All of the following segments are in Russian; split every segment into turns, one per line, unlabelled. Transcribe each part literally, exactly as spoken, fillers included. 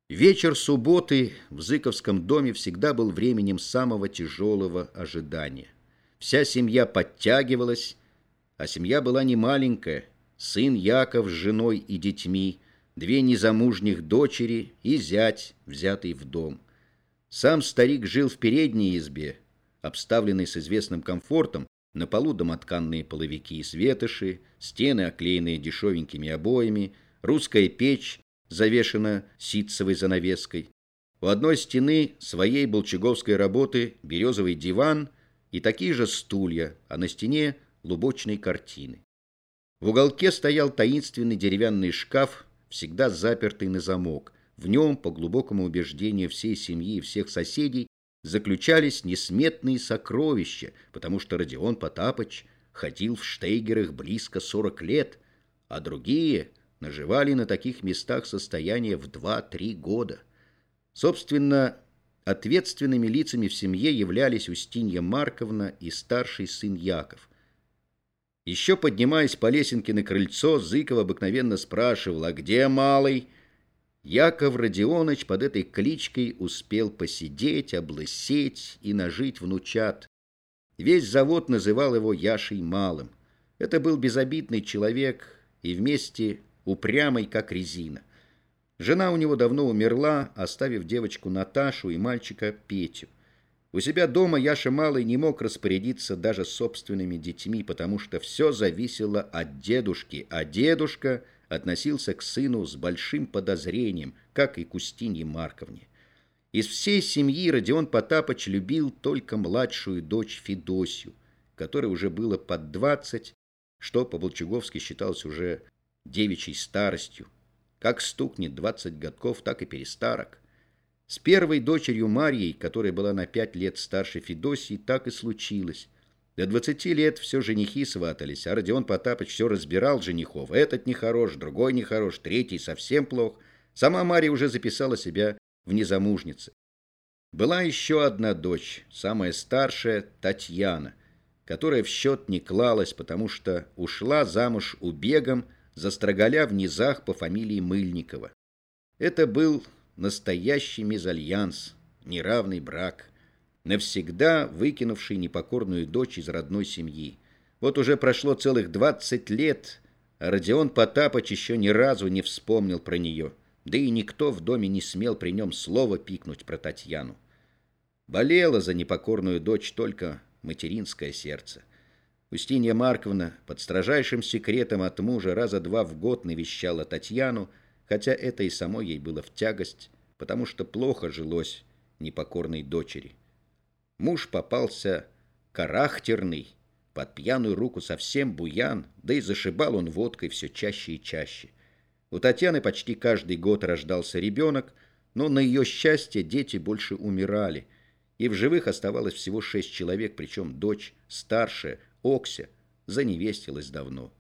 Вечер субботы в Зыковском доме всегда был временем самого тяжелого ожидания. Вся семья подтягивалась, а семья была не маленькая. Сын Яков с женой и детьми, две незамужних дочери и зять, взятый в дом. Сам старик жил в передней избе, обставленной с известным комфортом, на полу домотканные половики и светоши, стены, оклеенные дешевенькими обоями, русская печь завешена ситцевой занавеской. У одной стены своей болчаговской работы березовый диван и такие же стулья, а на стене лубочные картины. В уголке стоял таинственный деревянный шкаф, всегда запертый на замок. В нем, по глубокому убеждению всей семьи и всех соседей, заключались несметные сокровища, потому что Родион Потапыч ходил в штейгерах близко сорок лет, а другие наживали на таких местах состояние в два-три года. Собственно, ответственными лицами в семье являлись Устинья Марковна и старший сын Яков. Еще поднимаясь по лесенке на крыльцо, Зыков обыкновенно спрашивал: «А где малый?» Яков Родионыч под этой кличкой успел посидеть, облысеть и нажить внучат. Весь завод называл его Яшей Малым. Это был безобидный человек и вместе упрямый, как резина. Жена у него давно умерла, оставив девочку Наташу и мальчика Петю. У себя дома Яша Малый не мог распорядиться даже собственными детьми, потому что все зависело от дедушки, а дедушка относился к сыну с большим подозрением, как и к Устинье Марковне. Из всей семьи Родион Потапыч любил только младшую дочь Федосью, которой уже было под двадцать, что по-болчаговски считалось уже девичьей старостью. Как стукнет двадцать годков, так и перестарок. С первой дочерью Марьей, которая была на пять лет старше Федосии, так и случилось. До двадцати лет все женихи сватались, а Родион Потапыч все разбирал женихов. Этот нехорош, другой нехорош, третий совсем плох. Сама Марья уже записала себя в незамужницы. Была еще одна дочь, самая старшая, Татьяна, которая в счет не клалась, потому что ушла замуж убегом за строгаля в низах по фамилии Мыльникова. Это был настоящий мезальянс, неравный брак, навсегда выкинувший непокорную дочь из родной семьи. Вот уже прошло целых двадцать лет, а Родион Потапыч еще ни разу не вспомнил про нее, да и никто в доме не смел при нем слова пикнуть про Татьяну. Болело за непокорную дочь только материнское сердце. Устинья Марковна под строжайшим секретом от мужа раза два в год навещала Татьяну, хотя это и самой ей было в тягость, потому что плохо жилось непокорной дочери. Муж попался характерный, под пьяную руку совсем буян, да и зашибал он водкой все чаще и чаще. У Татьяны почти каждый год рождался ребенок, но на ее счастье дети больше умирали, и в живых оставалось всего шесть человек, причем дочь старшая, Окся, заневестилась давно.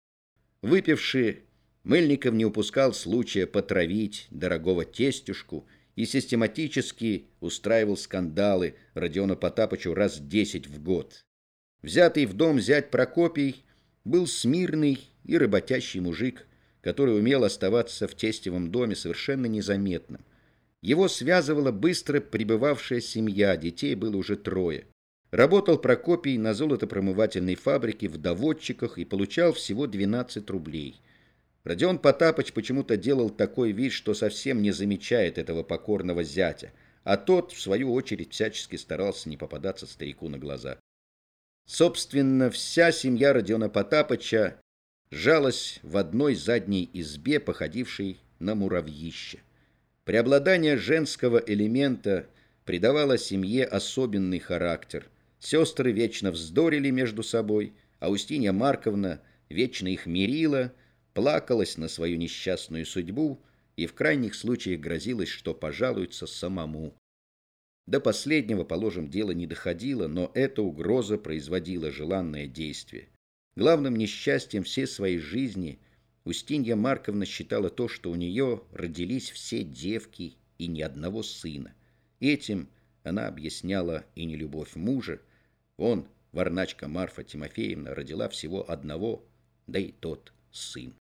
Выпивший, Мыльников не упускал случая потравить дорогого тестюшку и систематически устраивал скандалы Родиону Потапычу раз десять в год. Взятый в дом зять Прокопий был смирный и работящий мужик, который умел оставаться в тестевом доме совершенно незаметным. Его связывала быстро прибывавшая семья, детей было уже трое. Работал Прокопий на золотопромывательной фабрике в доводчиках и получал всего двенадцать рублей. Родион Потапыч почему-то делал такой вид, что совсем не замечает этого покорного зятя, а тот, в свою очередь, всячески старался не попадаться старику на глаза. Собственно, вся семья Родиона Потапыча жалась в одной задней избе, походившей на муравьище. Преобладание женского элемента придавало семье особенный характер. Сестры вечно вздорили между собой, а Устинья Марковна вечно их мирила, плакалась на свою несчастную судьбу и в крайних случаях грозилась, что пожалуется самому. До последнего, положим, дело не доходило, но эта угроза производила желанное действие. Главным несчастьем всей своей жизни Устинья Марковна считала то, что у нее родились все девки и ни одного сына. Этим она объясняла и нелюбовь мужа. Он, варначка Марфа Тимофеевна, родила всего одного, да и тот сын.